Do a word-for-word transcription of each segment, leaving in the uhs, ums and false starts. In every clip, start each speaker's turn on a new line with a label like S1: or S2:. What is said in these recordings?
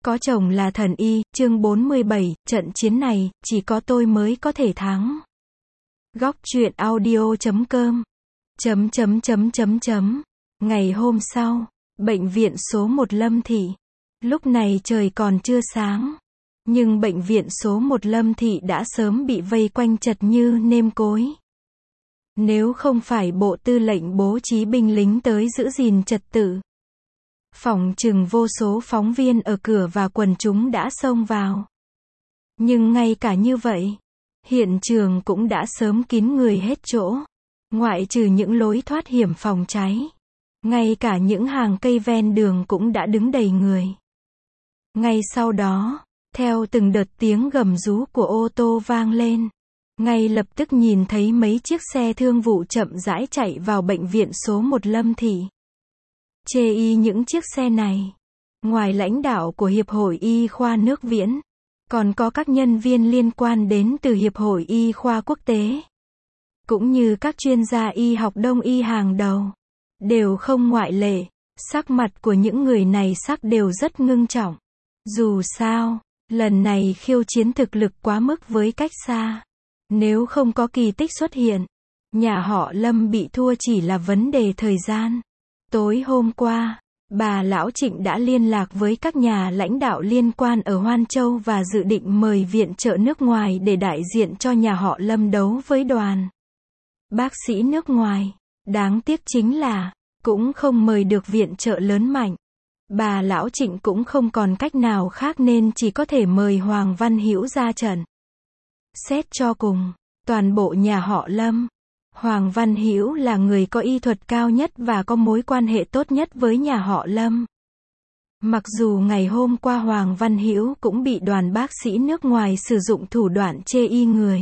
S1: Có chồng là thần y, chương bốn mươi bảy, trận chiến này, chỉ có tôi mới có thể thắng. Góc truyện audio chấm com chấm chấm chấm chấm chấm. Ngày hôm sau, bệnh viện số một Lâm Thị. Lúc này trời còn chưa sáng. Nhưng bệnh viện số một Lâm Thị đã sớm bị vây quanh chật như nêm cối. Nếu không phải bộ tư lệnh bố trí binh lính tới giữ gìn trật tự, phỏng chừng vô số phóng viên ở cửa và quần chúng đã xông vào. Nhưng ngay cả như vậy, hiện trường cũng đã sớm kín người hết chỗ. Ngoại trừ những lối thoát hiểm phòng cháy, ngay cả những hàng cây ven đường cũng đã đứng đầy người. Ngay sau đó, theo từng đợt tiếng gầm rú của ô tô vang lên, ngay lập tức nhìn thấy mấy chiếc xe thương vụ chậm rãi chạy vào bệnh viện số một Lâm Thị. Chê y những chiếc xe này, ngoài lãnh đạo của Hiệp hội Y khoa nước Viễn, còn có các nhân viên liên quan đến từ Hiệp hội Y khoa quốc tế, cũng như các chuyên gia y học đông y hàng đầu, đều không ngoại lệ. Sắc mặt của những người này sắc đều rất ngưng trọng. Dù sao, lần này khiêu chiến thực lực quá mức với cách xa. Nếu không có kỳ tích xuất hiện, nhà họ Lâm bị thua chỉ là vấn đề thời gian. Tối hôm qua, bà Lão Trịnh đã liên lạc với các nhà lãnh đạo liên quan ở Hoan Châu và dự định mời viện trợ nước ngoài để đại diện cho nhà họ Lâm đấu với đoàn bác sĩ nước ngoài. Đáng tiếc chính là, cũng không mời được viện trợ lớn mạnh. Bà Lão Trịnh cũng không còn cách nào khác nên chỉ có thể mời Hoàng Văn Hữu ra trận. Xét cho cùng, toàn bộ nhà họ Lâm, Hoàng Văn Hữu là người có y thuật cao nhất và có mối quan hệ tốt nhất với nhà họ Lâm. Mặc dù ngày hôm qua Hoàng Văn Hữu cũng bị đoàn bác sĩ nước ngoài sử dụng thủ đoạn chê y người,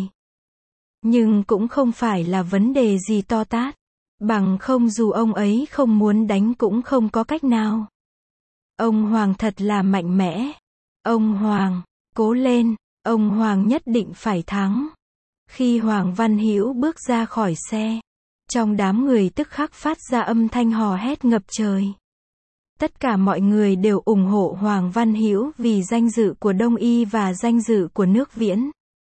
S1: nhưng cũng không phải là vấn đề gì to tát. Bằng không dù ông ấy không muốn đánh cũng không có cách nào. Ông Hoàng thật là mạnh mẽ. Ông Hoàng, cố lên, ông Hoàng nhất định phải thắng. Khi Hoàng Văn Hữu bước ra khỏi xe, trong đám người tức khắc phát ra âm thanh hò hét ngập trời. Tất cả mọi người đều ủng hộ Hoàng Văn Hữu vì danh dự của Đông y và danh dự của nước Viễn.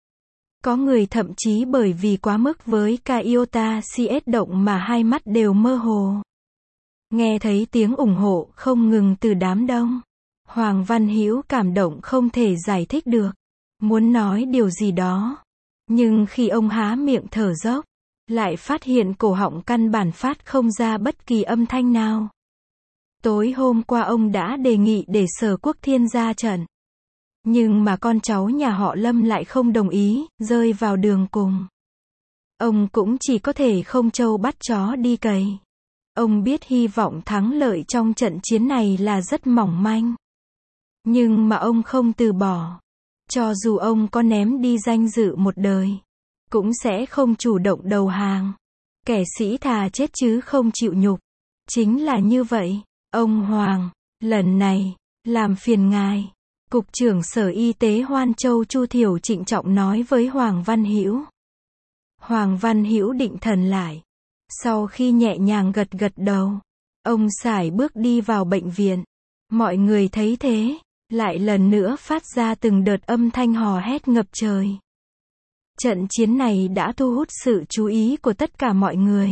S1: Có người thậm chí bởi vì quá mức với ca iota cs động mà hai mắt đều mơ hồ. Nghe thấy tiếng ủng hộ không ngừng từ đám đông, Hoàng Văn Hữu cảm động không thể giải thích được, muốn nói điều gì đó. Nhưng khi ông há miệng thở dốc, lại phát hiện cổ họng căn bản phát không ra bất kỳ âm thanh nào. Tối hôm qua ông đã đề nghị để Sở Quốc Thiên ra trận. Nhưng mà con cháu nhà họ Lâm lại không đồng ý, rơi vào đường cùng. Ông cũng chỉ có thể không trâu bắt chó đi cày. Ông biết hy vọng thắng lợi trong trận chiến này là rất mỏng manh. Nhưng mà ông không từ bỏ. Cho dù ông có ném đi danh dự một đời, cũng sẽ không chủ động đầu hàng. Kẻ sĩ thà chết chứ không chịu nhục. Chính là như vậy, ông Hoàng, lần này, làm phiền ngài. Cục trưởng Sở Y tế Hoan Châu Chu Thiểu trịnh trọng nói với Hoàng Văn Hữu. Hoàng Văn Hữu định thần lại. Sau khi nhẹ nhàng gật gật đầu, ông sải bước đi vào bệnh viện. Mọi người thấy thế, lại lần nữa phát ra từng đợt âm thanh hò hét ngập trời. Trận chiến này đã thu hút sự chú ý của tất cả mọi người.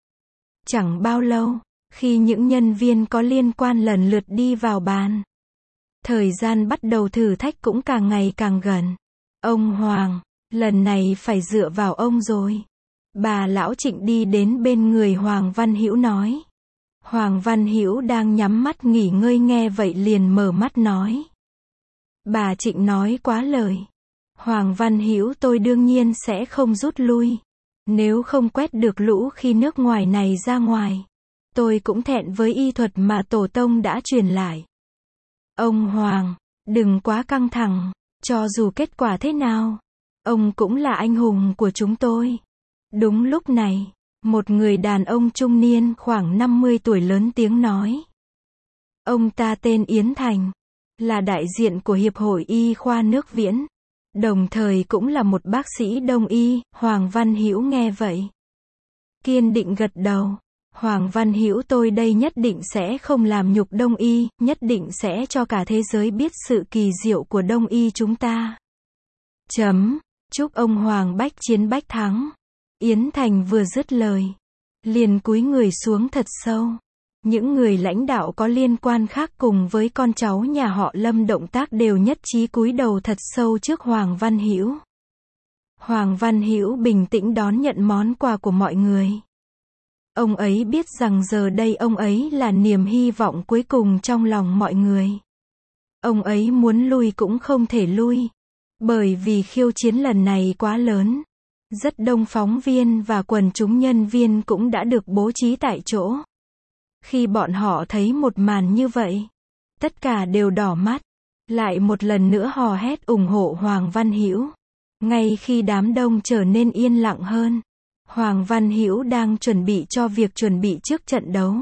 S1: Chẳng bao lâu, khi những nhân viên có liên quan lần lượt đi vào bàn, thời gian bắt đầu thử thách cũng càng ngày càng gần. Ông Hoàng, lần này phải dựa vào ông rồi. Bà Lão Trịnh đi đến bên người Hoàng Văn Hữu nói. Hoàng Văn Hữu đang nhắm mắt nghỉ ngơi nghe vậy liền mở mắt nói. Bà Trịnh nói quá lời. Hoàng Văn Hữu tôi đương nhiên sẽ không rút lui. Nếu không quét được lũ khi nước ngoài này ra ngoài, tôi cũng thẹn với y thuật mà tổ tông đã truyền lại. Ông Hoàng, đừng quá căng thẳng, cho dù kết quả thế nào, ông cũng là anh hùng của chúng tôi. Đúng lúc này, một người đàn ông trung niên khoảng năm mươi tuổi lớn tiếng nói. Ông ta tên Yến Thành, là đại diện của Hiệp hội Y khoa nước Viễn, đồng thời cũng là một bác sĩ đông y. Hoàng Văn Hữu nghe vậy, kiên định gật đầu. Hoàng Văn Hữu tôi đây nhất định sẽ không làm nhục Đông y, nhất định sẽ cho cả thế giới biết sự kỳ diệu của Đông y chúng ta. Chấm. Chúc ông Hoàng bách chiến bách thắng. Yến Thành vừa dứt lời, liền cúi người xuống thật sâu. Những người lãnh đạo có liên quan khác cùng với con cháu nhà họ Lâm động tác đều nhất trí cúi đầu thật sâu trước Hoàng Văn Hữu. Hoàng Văn Hữu bình tĩnh đón nhận món quà của mọi người. Ông ấy biết rằng giờ đây ông ấy là niềm hy vọng cuối cùng trong lòng mọi người. Ông ấy muốn lui cũng không thể lui, bởi vì khiêu chiến lần này quá lớn. Rất đông phóng viên và quần chúng nhân viên cũng đã được bố trí tại chỗ. Khi bọn họ thấy một màn như vậy, tất cả đều đỏ mắt, lại một lần nữa hò hét ủng hộ Hoàng Văn Hữu. Ngay khi đám đông trở nên yên lặng hơn, Hoàng Văn Hữu đang chuẩn bị cho việc chuẩn bị trước trận đấu.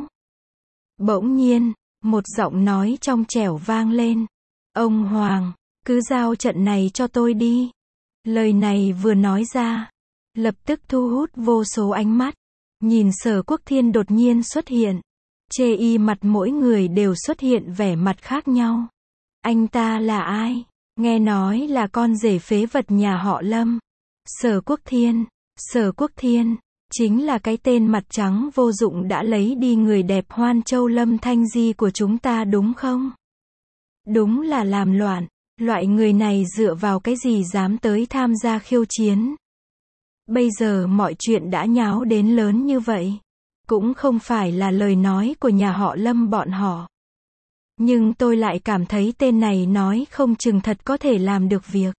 S1: Bỗng nhiên, một giọng nói trong trẻo vang lên. Ông Hoàng, cứ giao trận này cho tôi đi. Lời này vừa nói ra, lập tức thu hút vô số ánh mắt. Nhìn Sở Quốc Thiên đột nhiên xuất hiện, chê y mặt mỗi người đều xuất hiện vẻ mặt khác nhau. Anh ta là ai? Nghe nói là con rể phế vật nhà họ Lâm. Sở Quốc Thiên, Sở Quốc Thiên, chính là cái tên mặt trắng vô dụng đã lấy đi người đẹp Hoan Châu Lâm Thanh Di của chúng ta đúng không? Đúng là làm loạn, loại người này dựa vào cái gì dám tới tham gia khiêu chiến? Bây giờ mọi chuyện đã nháo đến lớn như vậy, cũng không phải là lời nói của nhà họ Lâm bọn họ. Nhưng tôi lại cảm thấy tên này nói không chừng thật có thể làm được việc.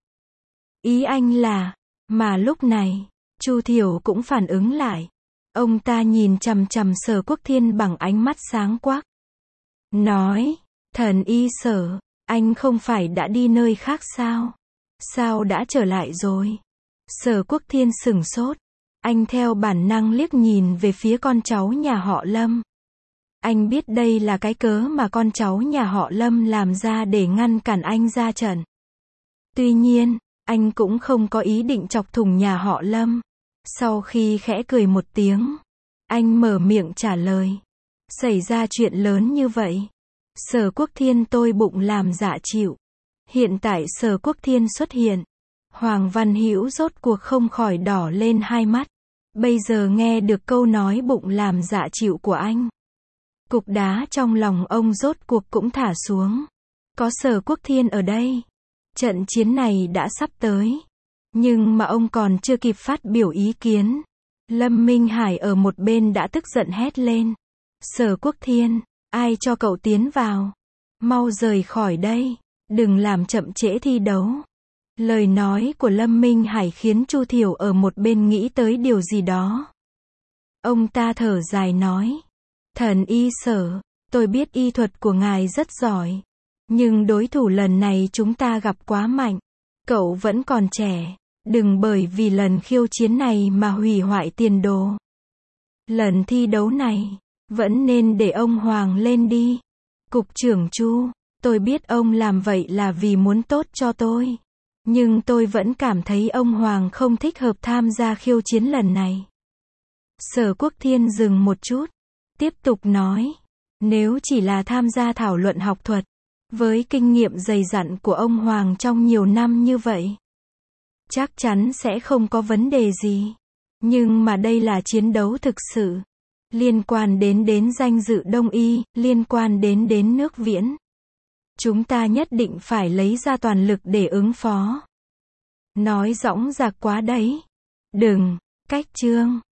S1: Ý anh là, mà lúc này, Chu Thiểu cũng phản ứng lại. Ông ta nhìn chằm chằm Sở Quốc Thiên bằng ánh mắt sáng quắc. Nói, thần y Sở, anh không phải đã đi nơi khác sao? Sao đã trở lại rồi? Sở Quốc Thiên sửng sốt. Anh theo bản năng liếc nhìn về phía con cháu nhà họ Lâm. Anh biết đây là cái cớ mà con cháu nhà họ Lâm làm ra để ngăn cản anh ra trận. Tuy nhiên, anh cũng không có ý định chọc thủng nhà họ Lâm. Sau khi khẽ cười một tiếng, anh mở miệng trả lời. Xảy ra chuyện lớn như vậy. Sở Quốc Thiên tôi bụng làm dạ chịu. Hiện tại Sở Quốc Thiên xuất hiện. Hoàng Văn Hữu rốt cuộc không khỏi đỏ lên hai mắt. Bây giờ nghe được câu nói bụng làm dạ chịu của anh, cục đá trong lòng ông rốt cuộc cũng thả xuống. Có Sở Quốc Thiên ở đây, trận chiến này đã sắp tới. Nhưng mà ông còn chưa kịp phát biểu ý kiến, Lâm Minh Hải ở một bên đã tức giận hét lên. Sở Quốc Thiên, ai cho cậu tiến vào? Mau rời khỏi đây, đừng làm chậm trễ thi đấu. Lời nói của Lâm Minh Hải khiến Chu Thiểu ở một bên nghĩ tới điều gì đó. Ông ta thở dài nói. Thần y Sở, tôi biết y thuật của ngài rất giỏi. Nhưng đối thủ lần này chúng ta gặp quá mạnh. Cậu vẫn còn trẻ. Đừng bởi vì lần khiêu chiến này mà hủy hoại tiền đồ. Lần thi đấu này, vẫn nên để ông Hoàng lên đi. Cục trưởng Chu, tôi biết ông làm vậy là vì muốn tốt cho tôi. Nhưng tôi vẫn cảm thấy ông Hoàng không thích hợp tham gia khiêu chiến lần này. Sở Quốc Thiên dừng một chút, tiếp tục nói. Nếu chỉ là tham gia thảo luận học thuật, với kinh nghiệm dày dặn của ông Hoàng trong nhiều năm như vậy, chắc chắn sẽ không có vấn đề gì. Nhưng mà đây là chiến đấu thực sự. Liên quan đến đến danh dự Đông y, liên quan đến đến nước Viễn. Chúng ta nhất định phải lấy ra toàn lực để ứng phó. Nói dõng dạc quá đấy. Đừng, cách chương.